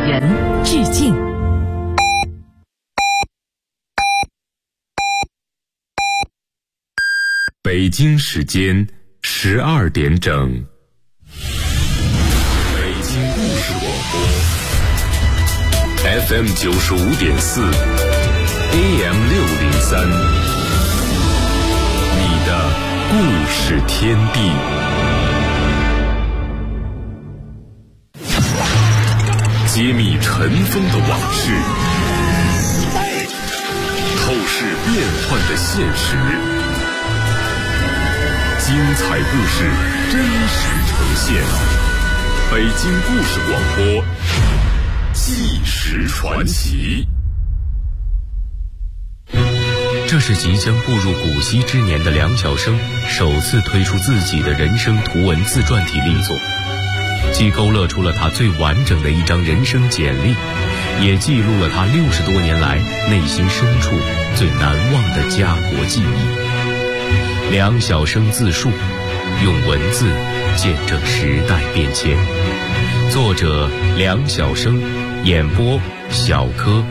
人致敬。 北京时间12点整，北京故事广播 FM 95.4 AM 603，你的故事天地。揭秘尘封的往事，透视变幻的现实，精彩故事真实呈现。北京故事广播，纪实传奇。 这是即将步入古稀之年的梁晓声首次推出自己的人生图文自传体力作，既勾勒出了他最完整的一张人生简历，也记录了他60多年来内心深处最难忘的家国记忆。梁晓声自述，用文字见证时代变迁。作者梁晓声，演播小柯。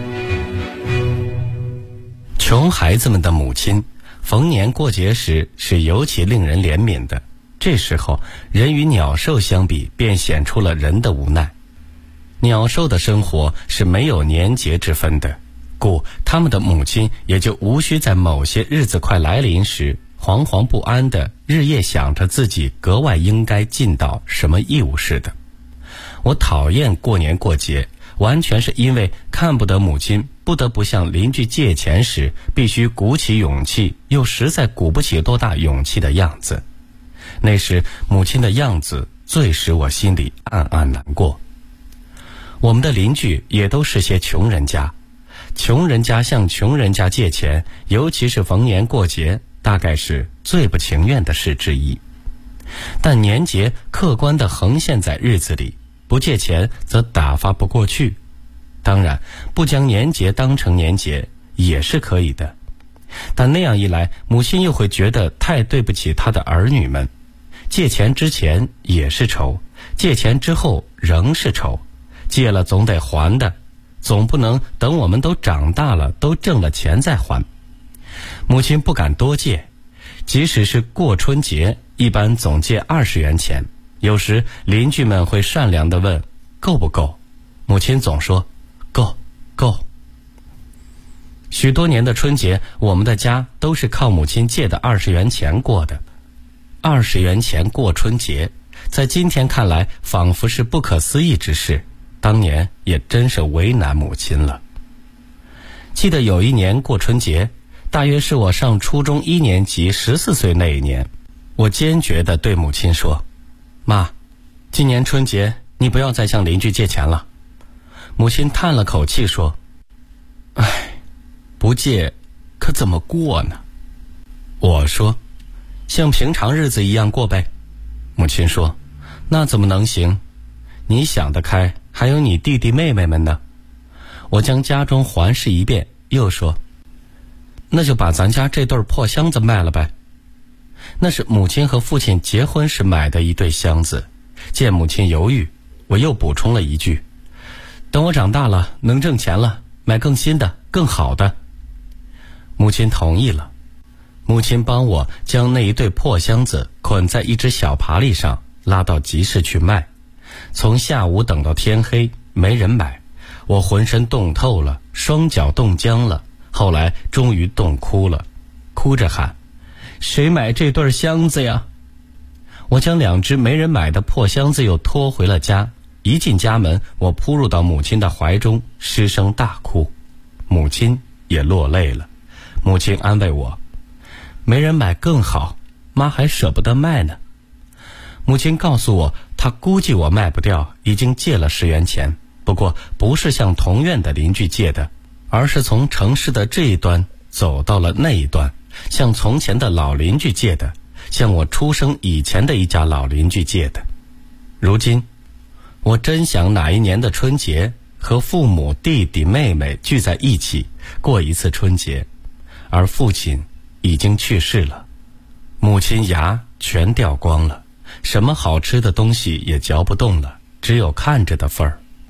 穷孩子们的母亲，逢年过节时是尤其令人怜悯的。这时候，人与鸟兽相比，便显出了人的无奈。鸟兽的生活是没有年节之分的，故他们的母亲也就无需在某些日子快来临时惶惶不安的日夜想着自己格外应该尽到什么义务似的。我讨厌过年过节，完全是因为看不得母亲不得不向邻居借钱时必须鼓起勇气，又实在鼓不起多大勇气的样子。那时母亲的样子最使我心里暗暗难过。我们的邻居也都是些穷人家，穷人家向穷人家借钱，尤其是逢年过节，大概是最不情愿的事之一。但年节客观地横现在日子里，不借钱则打发不过去。当然，不将年节当成年节也是可以的，但那样一来，母亲又会觉得太对不起她的儿女们。借钱之前也是愁，借钱之后仍是愁，借了总得还的，总不能等我们都长大了，都挣了钱再还。母亲不敢多借，即使是过春节，一般总借20元钱。有时邻居们会善良地问够不够，母亲总说够够。许多年的春节，我们的家都是靠母亲借的20元钱过的。20元钱过春节，在今天看来仿佛是不可思议之事，当年也真是为难母亲了。记得有一年过春节，大约是我上初中1年级14岁那一年，我坚决地对母亲说，妈，今年春节你不要再向邻居借钱了。母亲叹了口气说，唉，不借可怎么过呢？我说，像平常日子一样过呗。母亲说，那怎么能行？你想得开，还有你弟弟妹妹们呢。我将家中环视一遍，又说，那就把咱家这对破箱子卖了呗。那是母亲和父亲结婚时买的一对箱子。见母亲犹豫，我又补充了一句，等我长大了能挣钱了，买更新的更好的。母亲同意了。母亲帮我将那一对破箱子捆在一只小爬犁上，拉到集市去卖。从下午等到天黑，没人买，我浑身冻透了，双脚冻僵了，后来终于冻哭了，哭着喊，谁买这对箱子呀？我将2只没人买的破箱子又拖回了家。一进家门，我扑入到母亲的怀中，失声大哭。母亲也落泪了。母亲安慰我，没人买更好，妈还舍不得卖呢。母亲告诉我，她估计我卖不掉，已经借了10元钱，不过不是向同院的邻居借的，而是从城市的这一端走到了那一端，向从前的老邻居借的，向我出生以前的一家老邻居借的。如今我真想哪一年的春节和父母弟弟妹妹聚在一起过一次春节，而父亲已经去世了，母亲牙全掉光了，什么好吃的东西也嚼不动了，只有看着的份儿。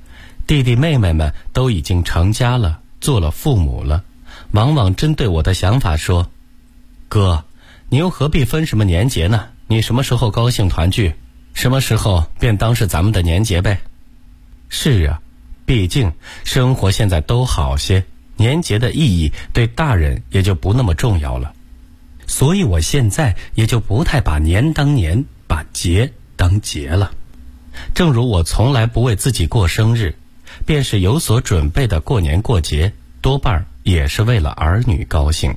弟弟妹妹们都已经成家了，做了父母了，往往针对我的想法说：哥，你又何必分什么年节呢？你什么时候高兴团聚，什么时候便当是咱们的年节呗。是啊，毕竟生活现在都好些，年节的意义对大人也就不那么重要了，所以我现在也就不太把年当年，把节当节了。正如我从来不为自己过生日，便是有所准备的过年过节，多半也是为了儿女高兴。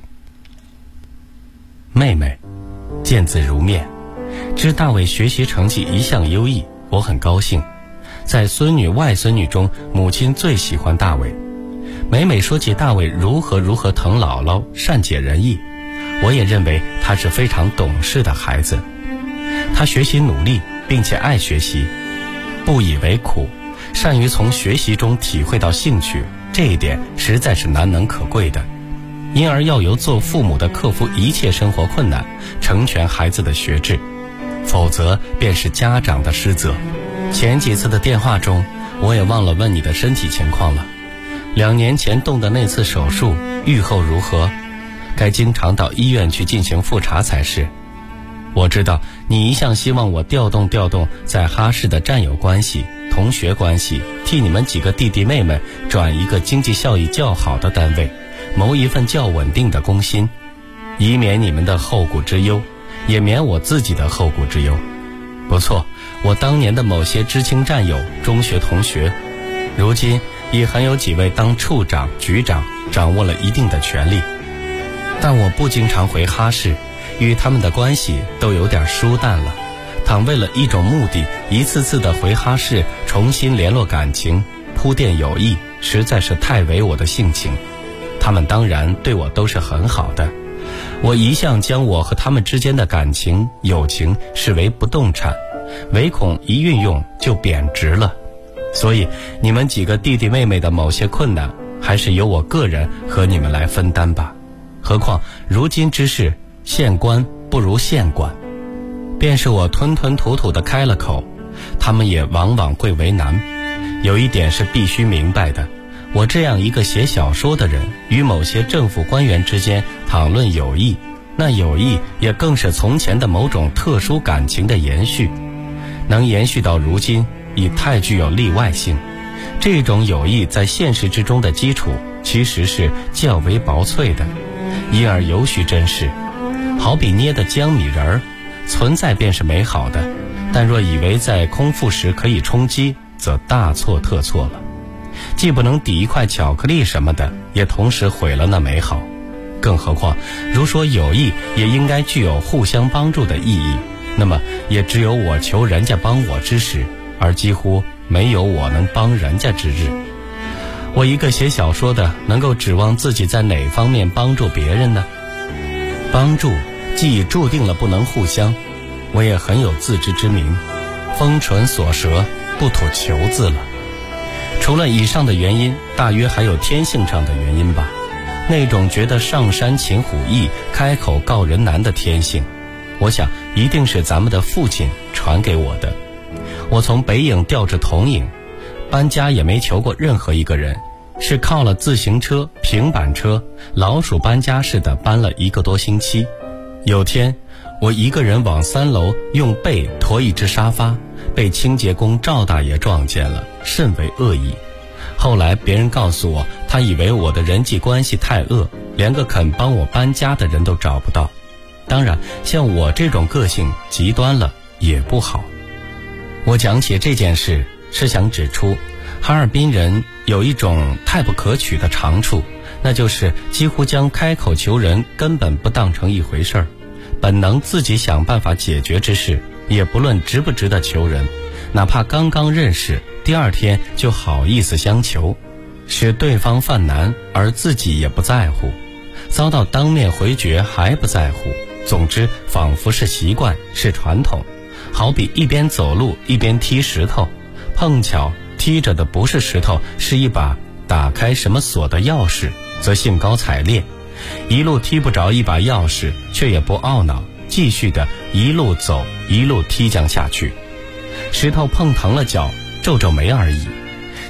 妹妹见字如面，知大卫学习成绩一向优异，我很高兴。在孙女外孙女中，母亲最喜欢大卫。每每说起大卫如何疼姥姥，善解人意，我也认为他是非常懂事的孩子。他学习努力，并且爱学习，不以为苦，善于从学习中体会到兴趣，这一点实在是难能可贵的。因而要由做父母的克服一切生活困难，成全孩子的学志，否则便是家长的失责。前几次的电话中，我也忘了问你的身体情况了。2年前动的那次手术，愈后如何？该经常到医院去进行复查才是。我知道你一向希望我调动在哈市的战友关系、同学关系，替你们几个弟弟妹妹转一个经济效益较好的单位，谋一份较稳定的工薪，以免你们的后顾之忧，也免我自己的后顾之忧。不错，我当年的某些知青战友、中学同学，如今已很有几位当处长、局长，掌握了一定的权力。但我不经常回哈市，与他们的关系都有点疏淡了。倘为了一种目的，一次次的回哈市重新联络感情、铺垫友谊，实在是太违我的性情。他们当然对我都是很好的，我一向将我和他们之间的感情、友情视为不动产，唯恐一运用就贬值了。所以你们几个弟弟妹妹的某些困难，还是由我个人和你们来分担吧。何况如今之事，县官不如县管，便是我吞吞吐吐地开了口，他们也往往会为难。有一点是必须明白的，我这样一个写小说的人，与某些政府官员之间讨论友谊，那友谊也更是从前的某种特殊感情的延续，能延续到如今，已太具有例外性。这种友谊在现实之中的基础，其实是较为薄脆的，因而尤需珍视。好比捏的江米仁儿，存在便是美好的，但若以为在空腹时可以充饥，则大错特错了。既不能抵一块巧克力什么的，也同时毁了那美好。更何况如说友谊也应该具有互相帮助的意义，那么也只有我求人家帮我之时，而几乎没有我能帮人家之日。我一个写小说的，能够指望自己在哪方面帮助别人呢？帮助既已注定了不能互相，我也很有自知之明，封唇锁舌，不吐求字了。除了以上的原因，大约还有天性上的原因吧。那种觉得上山擒虎易，开口告人难的天性，我想一定是咱们的父亲传给我的。我从北影调至同影，搬家也没求过任何一个人，是靠了自行车、平板车，老鼠搬家似的搬了1个多星期。有天我一个人往3楼用背驮一只沙发，被清洁工赵大爷撞见了，甚为恶意。后来别人告诉我，他以为我的人际关系太恶，连个肯帮我搬家的人都找不到。当然像我这种个性极端了也不好。我讲起这件事，是想指出哈尔滨人有一种太不可取的长处，那就是几乎将开口求人根本不当成一回事儿，本能自己想办法解决之事，也不论值不值得求人，哪怕刚刚认识，第2天就好意思相求，使对方犯难，而自己也不在乎，遭到当面回绝还不在乎。总之仿佛是习惯，是传统。好比一边走路一边踢石头，碰巧踢着的不是石头，是一把打开什么锁的钥匙，则兴高采烈；一路踢不着一把钥匙，却也不懊恼，继续的一路走一路踢将下去。石头碰疼了脚，皱皱眉而已。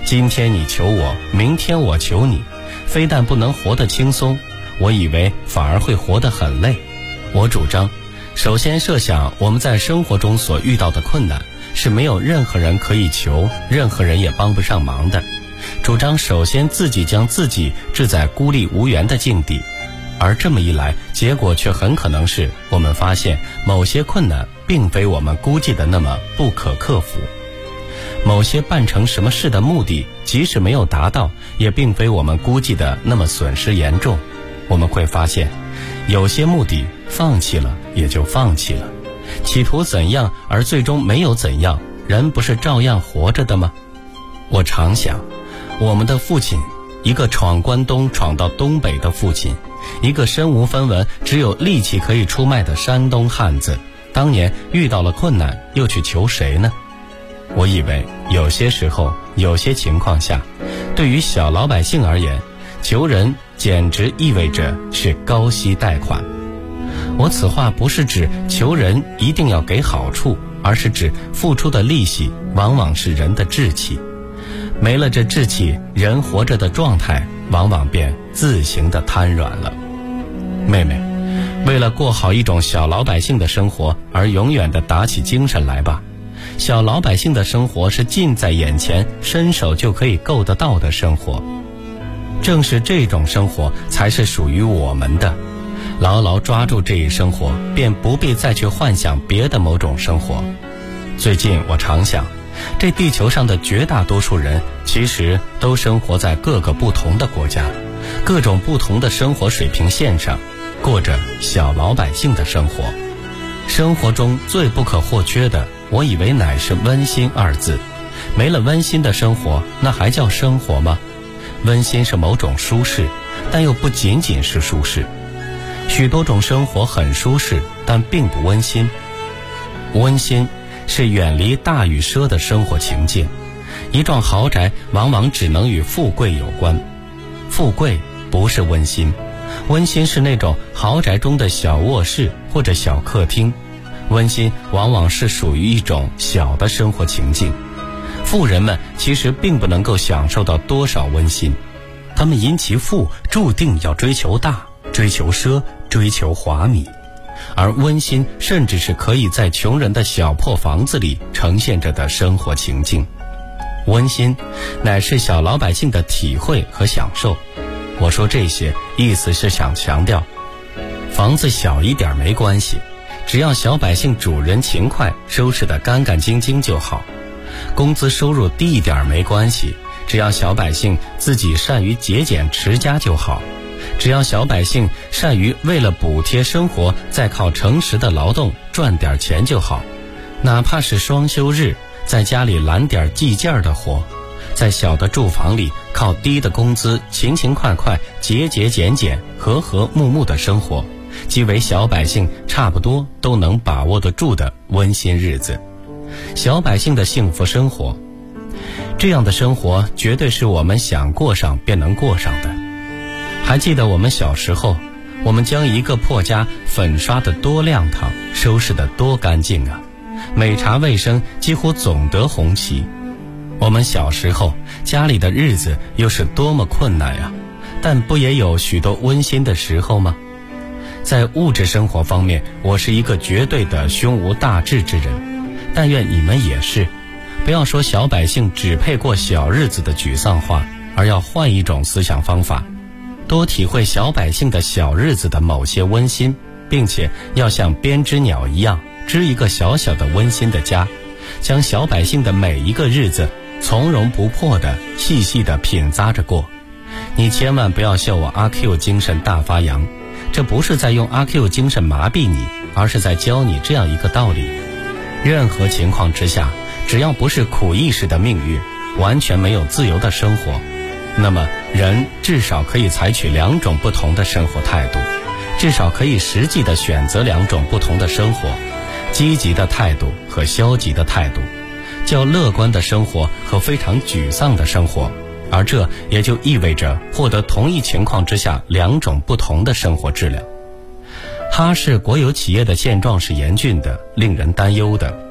今天你求我，明天我求你，非但不能活得轻松，我以为反而会活得很累。我主张，首先设想我们在生活中所遇到的困难，是没有任何人可以求，任何人也帮不上忙的。主张首先自己将自己置在孤立无援的境地，而这么一来，结果却很可能是我们发现某些困难并非我们估计的那么不可克服，某些办成什么事的目的即使没有达到，也并非我们估计的那么损失严重。我们会发现有些目的放弃了也就放弃了，企图怎样而最终没有怎样，人不是照样活着的吗？我常想，我们的父亲，一个闯关东闯到东北的父亲，一个身无分文只有力气可以出卖的山东汉子，当年遇到了困难又去求谁呢？我以为有些时候，有些情况下，对于小老百姓而言，求人简直意味着是高息贷款。我此话不是指求人一定要给好处，而是指付出的利息往往是人的志气，没了这志气，人活着的状态往往便自行的瘫软了。妹妹，为了过好一种小老百姓的生活而永远的打起精神来吧。小老百姓的生活是近在眼前，伸手就可以够得到的生活，正是这种生活才是属于我们的。牢牢抓住这一生活，便不必再去幻想别的某种生活。最近我常想，这地球上的绝大多数人其实都生活在各个不同的国家，各种不同的生活水平线上，过着小老百姓的生活。生活中最不可或缺的，我以为乃是温馨二字。没了温馨的生活，那还叫生活吗？温馨是某种舒适，但又不仅仅是舒适。许多种生活很舒适，但并不温馨。温馨是远离大与奢的生活情境。一幢豪宅往往只能与富贵有关，富贵不是温馨，温馨是那种豪宅中的小卧室或者小客厅。温馨往往是属于一种小的生活情境。富人们其实并不能够享受到多少温馨，他们因其富注定要追求大，追求奢，追求华mỹ，而温馨甚至是可以在穷人的小破房子里呈现着的生活情境。温馨乃是小老百姓的体会和享受。我说这些意思是想强调，房子小一点没关系，只要小百姓主人勤快，收拾得干干净净就好。工资收入低一点没关系，只要小百姓自己善于节俭持家就好。只要小百姓善于为了补贴生活，再靠诚实的劳动赚点钱就好。哪怕是双休日，在家里揽点计件的活，在小的住房里靠低的工资勤勤快快节节俭俭和和睦睦的生活，即为小百姓差不多都能把握得住的温馨日子。小百姓的幸福生活，这样的生活绝对是我们想过上便能过上的。还记得我们小时候，我们将一个破家粉刷得多亮堂，收拾得多干净啊，每查卫生几乎总得红旗。我们小时候家里的日子又是多么困难啊，但不也有许多温馨的时候吗？在物质生活方面，我是一个绝对的胸无大志之人，但愿你们也是。不要说小百姓只配过小日子的沮丧话，而要换一种思想方法，多体会小百姓的小日子的某些温馨，并且要像编织鸟一样织一个小小的温馨的家，将小百姓的每一个日子从容不迫地细细地品咂着过。你千万不要笑我阿 Q 精神大发扬，这不是在用阿 Q 精神麻痹你，而是在教你这样一个道理：任何情况之下，只要不是苦役式的命运，完全没有自由的生活，那么人至少可以采取两种不同的生活态度，至少可以实际地选择两种不同的生活，积极的态度和消极的态度，较乐观的生活和非常沮丧的生活。而这也就意味着获得同一情况之下两种不同的生活质量。哈市国有企业的现状是严峻的，令人担忧的。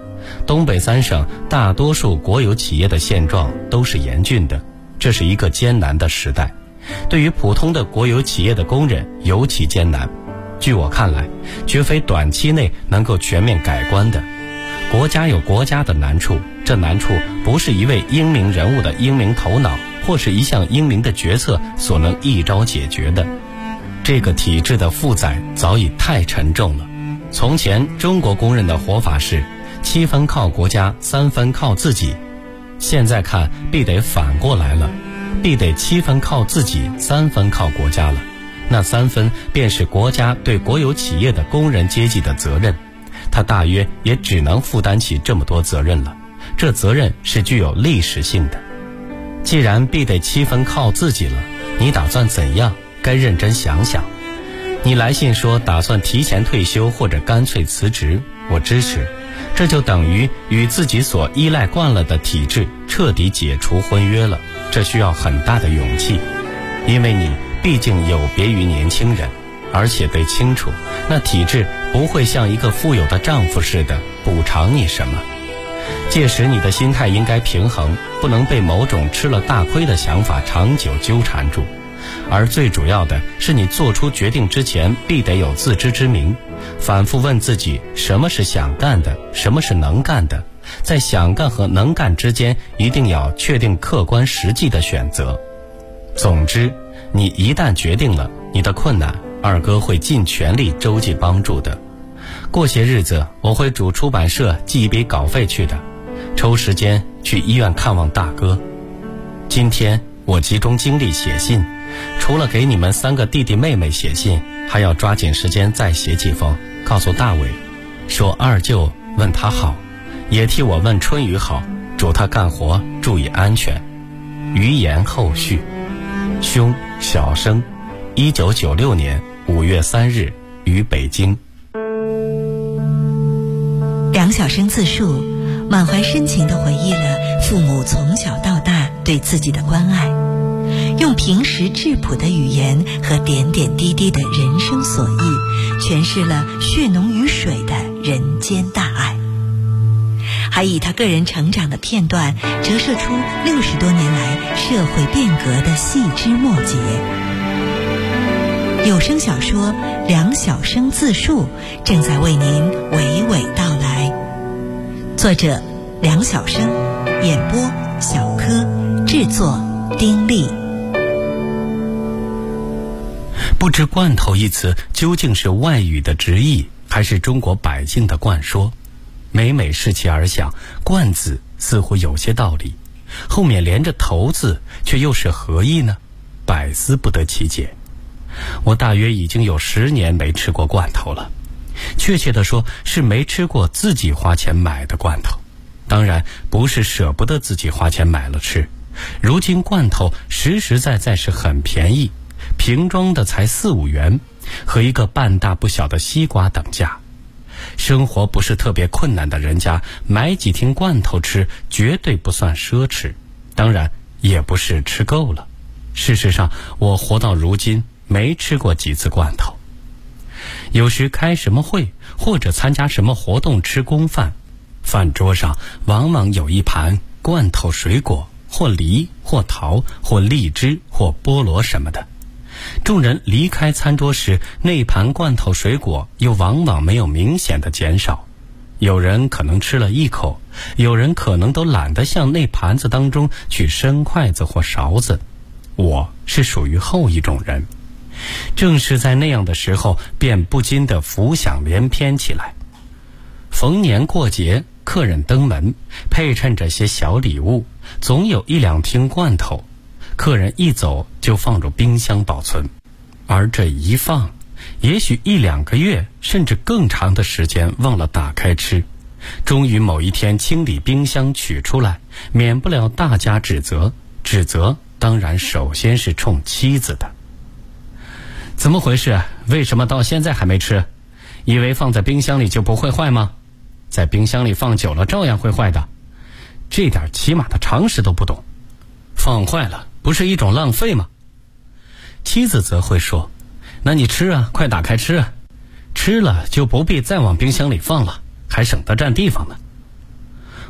东北3省大多数国有企业的现状都是严峻的，这是一个艰难的时代，对于普通的国有企业的工人尤其艰难。据我看来，绝非短期内能够全面改观的。国家有国家的难处，这难处不是一位英明人物的英明头脑或是一项英明的决策所能一招解决的。这个体制的负载早已太沉重了。从前中国工人的活法是7分靠国家，3分靠自己，现在看必得反过来了，必得7分靠自己，3分靠国家了。那3分便是国家对国有企业的工人阶级的责任，他大约也只能负担起这么多责任了，这责任是具有历史性的。既然必得7分靠自己了，你打算怎样？该认真想想。你来信说打算提前退休或者干脆辞职，我支持，这就等于与自己所依赖惯了的体制彻底解除婚约了，这需要很大的勇气，因为你毕竟有别于年轻人，而且得清楚，那体制不会像一个富有的丈夫似的补偿你什么。届时你的心态应该平衡，不能被某种吃了大亏的想法长久纠缠住。而最主要的是，你做出决定之前必得有自知之明，反复问自己什么是想干的，什么是能干的，在想干和能干之间一定要确定客观实际的选择。总之，你一旦决定了，你的困难二哥会尽全力周济帮助的。过些日子我会主出版社寄一笔稿费去的，抽时间去医院看望大哥。今天我集中精力写信，除了给你们3个弟弟妹妹写信，还要抓紧时间再写几封，告诉大伟，说二舅问他好，也替我问春雨好，祝他干活注意安全。余言后续。兄小生，1996年5月3日于北京。 梁晓声自述，满怀深情地回忆了父母从小到大对自己的关爱，用平实质朴的语言和点点滴滴的人生所忆，诠释了血浓于水的人间大爱，还以他个人成长的片段折射出60多年来社会变革的细枝末节。有声小说《梁晓声自述》正在为您娓娓道来，作者梁晓声，演播小柯，制作丁力。 不知罐头一词究竟是外语的直译，还是中国百姓的灌说，每每视其而想，罐字似乎有些道理，后面连着头字却又是何意呢？百思不得其解。我大约已经有10年没吃过罐头了，确切地说是没吃过自己花钱买的罐头，当然不是舍不得自己花钱买了吃。如今罐头实实在在是很便宜，瓶装的才4、5元，和一个半大不小的西瓜等价。生活不是特别困难的人家，买几听罐头吃绝对不算奢侈，当然也不是吃够了。事实上，我活到如今没吃过几次罐头。有时开什么会或者参加什么活动吃公饭，饭桌上往往有一盘罐头水果，或梨或桃或荔枝或菠萝什么的。众人离开餐桌时，那盘罐头水果又往往没有明显的减少。有人可能吃了一口，有人可能都懒得向那盘子当中去伸筷子或勺子。我是属于后一种人，正是在那样的时候，便不禁地浮想联翩起来。逢年过节，客人登门，配衬着些小礼物，总有1、2听罐头。客人一走就放入冰箱保存，而这一放，也许1、2个月甚至更长的时间忘了打开吃。终于某一天清理冰箱取出来，免不了大家指责，指责当然首先是冲妻子的。怎么回事？为什么到现在还没吃？以为放在冰箱里就不会坏吗？在冰箱里放久了照样会坏的，这点起码的常识都不懂，放坏了不是一种浪费吗？妻子则会说，那你吃啊，快打开吃啊，吃了就不必再往冰箱里放了，还省得占地方呢。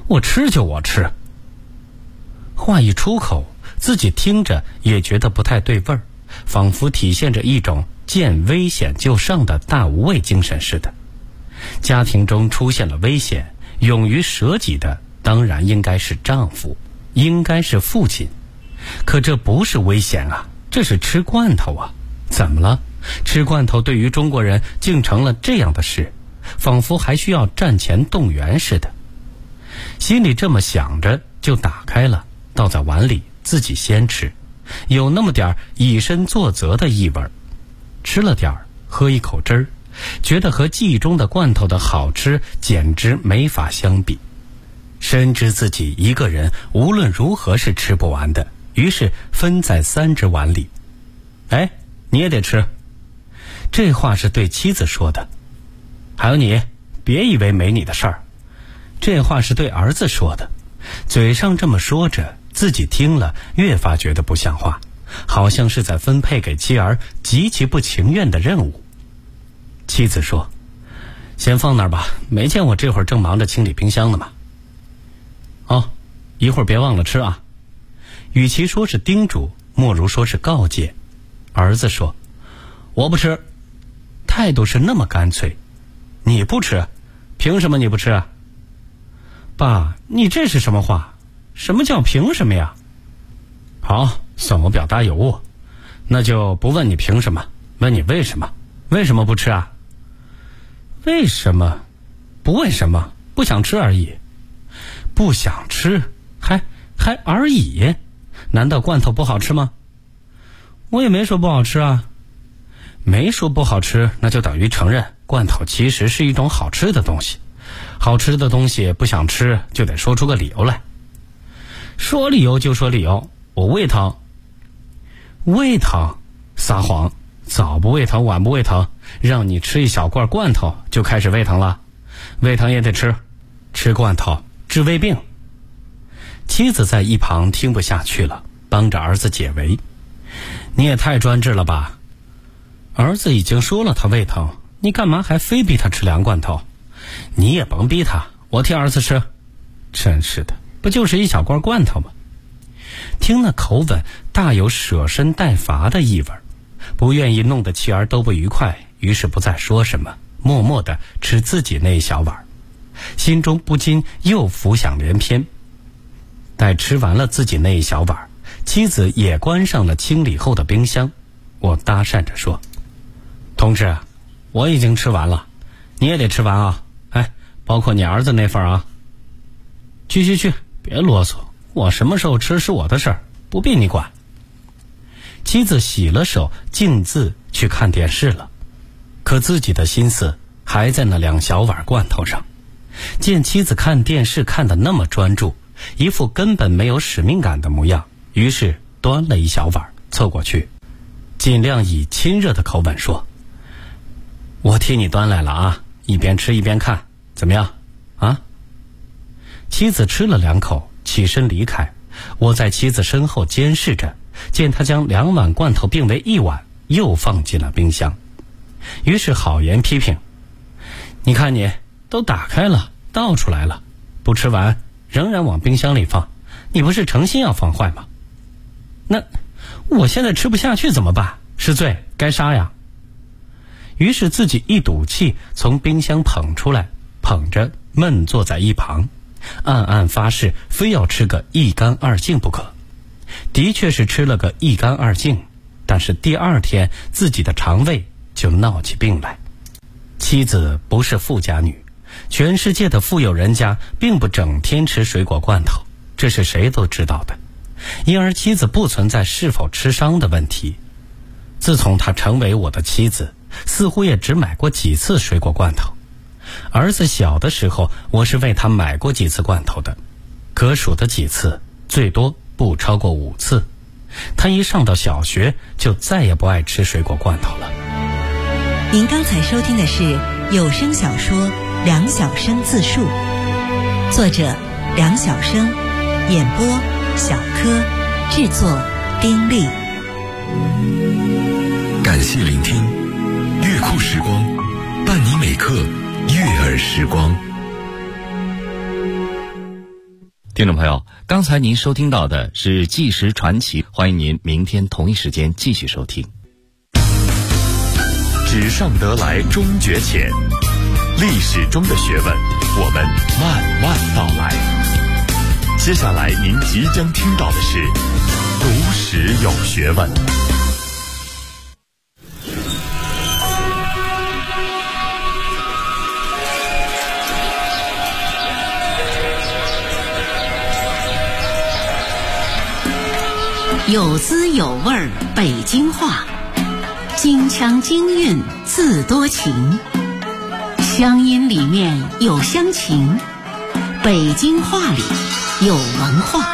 我吃就我吃。话一出口，自己听着也觉得不太对味儿，仿佛体现着一种见危险就上的大无畏精神似的。家庭中出现了危险，勇于舍己的当然应该是丈夫，应该是父亲。可这不是危险啊，这是吃罐头啊！怎么了？吃罐头对于中国人竟成了这样的事，仿佛还需要战前动员似的。心里这么想着，就打开了，倒在碗里，自己先吃，有那么点以身作则的意味。吃了点儿，喝一口汁儿，觉得和记忆中的罐头的好吃简直没法相比。深知自己一个人无论如何是吃不完的，于是分在3只碗里。哎，你也得吃。这话是对妻子说的。还有你，别以为没你的事儿。这话是对儿子说的。嘴上这么说着，自己听了越发觉得不像话，好像是在分配给妻儿极其不情愿的任务。妻子说：先放那儿吧，没见我这会儿正忙着清理冰箱呢吗？哦，一会儿别忘了吃啊。与其说是叮嘱，莫如说是告诫。儿子说：我不吃。态度是那么干脆。你不吃？凭什么你不吃啊？爸，你这是什么话？什么叫凭什么呀？好，算我表达有误。那就不问你凭什么，问你为什么？为什么不吃啊？为什么？不为什么，不想吃而已。不想吃，还而已？难道罐头不好吃吗？我也没说不好吃啊。没说不好吃，那就等于承认罐头其实是一种好吃的东西。好吃的东西不想吃，就得说出个理由来。说理由就说理由，我胃疼。胃疼？撒谎！早不胃疼晚不胃疼，让你吃一小罐罐头就开始胃疼了。胃疼也得吃，吃罐头治胃病。妻子在一旁听不下去了，帮着儿子解围。你也太专制了吧。儿子已经说了他胃疼，你干嘛还非逼他吃凉罐头？你也甭逼他，我替儿子吃。真是的，不就是一小罐罐头吗？听那口吻大有舍身待罚的意味，不愿意弄得妻儿都不愉快，于是不再说什么，默默地吃自己那一小碗，心中不禁又浮想联翩。待吃完了自己那一小碗，妻子也关上了清理后的冰箱。我搭讪着说：同志，我已经吃完了，你也得吃完啊，哎，包括你儿子那份啊。去，别啰嗦，我什么时候吃是我的事儿，不必你管。妻子洗了手，径自去看电视了，可自己的心思还在那2小碗罐头上。见妻子看电视看得那么专注，一副根本没有使命感的模样，于是端了一小碗凑过去，尽量以亲热的口吻说：我替你端来了啊，一边吃一边看，怎么样啊？妻子吃了2口，起身离开。我在妻子身后监视着，见她将2碗罐头并为1碗，又放进了冰箱。于是好言批评：你看你都打开了，倒出来了，不吃完仍然往冰箱里放，你不是诚心要放坏吗？那我现在吃不下去怎么办？是罪该杀呀。于是自己一赌气从冰箱捧出来，捧着闷坐在一旁，暗暗发誓非要吃个一干二净不可。的确是吃了个一干二净，但是第2天自己的肠胃就闹起病来。妻子不是富家女，全世界的富有人家并不整天吃水果罐头，这是谁都知道的，因而妻子不存在是否吃伤的问题。自从她成为我的妻子，似乎也只买过几次水果罐头。儿子小的时候，我是为他买过几次罐头的，可数的几次，最多不超过5次。他一上到小学，就再也不爱吃水果罐头了。 您刚才收听的是有声小说《梁晓声自述》，作者梁晓声，演播小柯，制作丁力。 感谢聆听，乐库时光，伴你每刻悦耳时光。 听众朋友，刚才您收听到的是《纪实传奇》，欢迎您明天同一时间继续收听。 纸上得来终觉浅，历史中的学问，我们慢慢道来。接下来您即将听到的是读史有学问。 有滋有味儿北京话，京腔京韵字多情，乡音里面有乡情，北京话里有文化。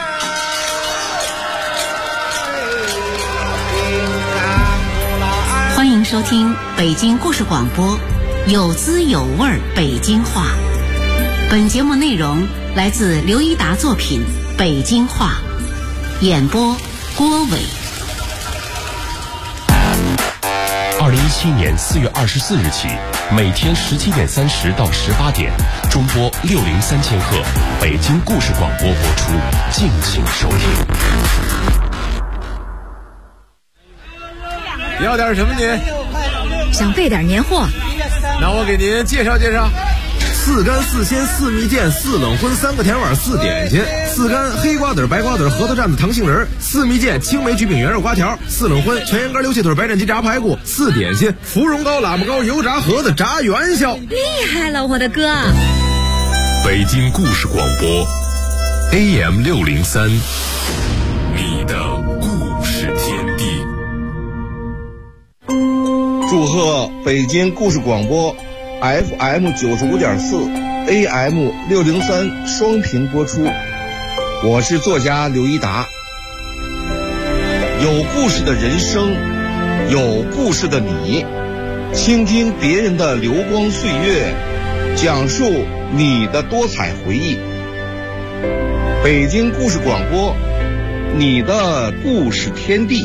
欢迎收听北京故事广播有滋有味儿北京话。本节目内容来自刘一达作品《北京话》，演播郭伟。 2017年4月24日起，每天17点30到18点，中波603000赫，北京故事广播播出，敬请收听。 要点什么您？ 想备点年货。 那我给您介绍介绍。4干4鲜4蜜饯4冷荤3个甜碗4点心，4干黑瓜子白瓜子核桃蘸子糖杏仁，4蜜饯青梅焗饼圆肉瓜条，4冷荤全羊肝溜蟹腿白斩鸡炸排骨，4点心芙蓉糕喇嘛糕油炸盒子炸元宵。 厉害了，我的哥！ 北京故事广播 AM603，你的故事天地。 祝贺北京故事广播FM 95.4 AM 603双频播出。我是作家刘一达。有故事的人生，有故事的你，倾听别人的流光岁月，讲述你的多彩回忆。北京故事广播，你的故事天地。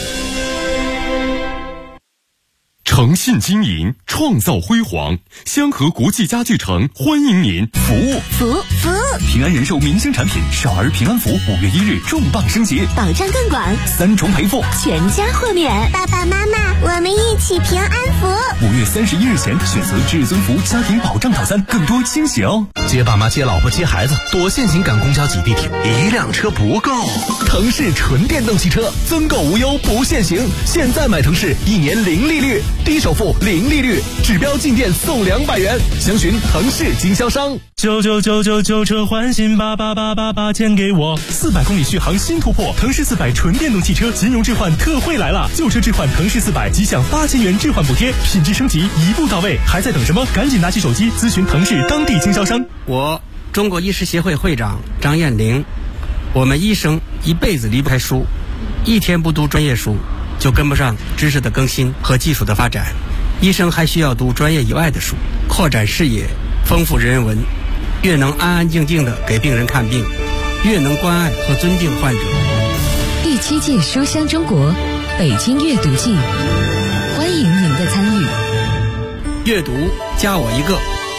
诚信经营，创造辉煌。香河国际家具城欢迎您。服务平安人寿明星产品少儿平安符5月1日重磅升级， 保障更广 ，3重赔付， 全家豁免。 爸爸妈妈，我们一起平安符。 5月31日前选择至尊福家庭保障套餐，更多惊喜哦！ 接爸妈、接老婆、接孩子，躲现行赶公交挤地铁，一辆车不够。腾势纯电动汽车增购无忧不限行，现在买腾势1年0利率，低首付0利率，指标进店送200元，详询腾势经销商。 99999旧车换新，88888钱给我。 400公里续航新突破，腾势400纯电动汽车金融置换特惠来了，旧车置换腾势400即享8000元置换补贴，品质升级一步到位，还在等什么？赶紧拿起手机咨询腾势当地经销商。 我中国医师协会会长张艳玲。我们医生一辈子离不开书，一天不读专业书就跟不上知识的更新和技术的发展。医生还需要读专业以外的书，扩展视野，丰富人文，越能安安静静地给病人看病，越能关爱和尊敬患者。 第7届书香中国北京阅读季，欢迎您的参与。 阅读加我一个。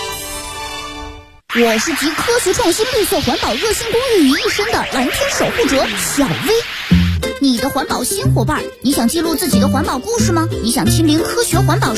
我是集科学创新、绿色环保、热心公益于一身的蓝天守护者小薇。你的环保新伙伴，你想记录自己的环保故事吗？你想亲临科学环保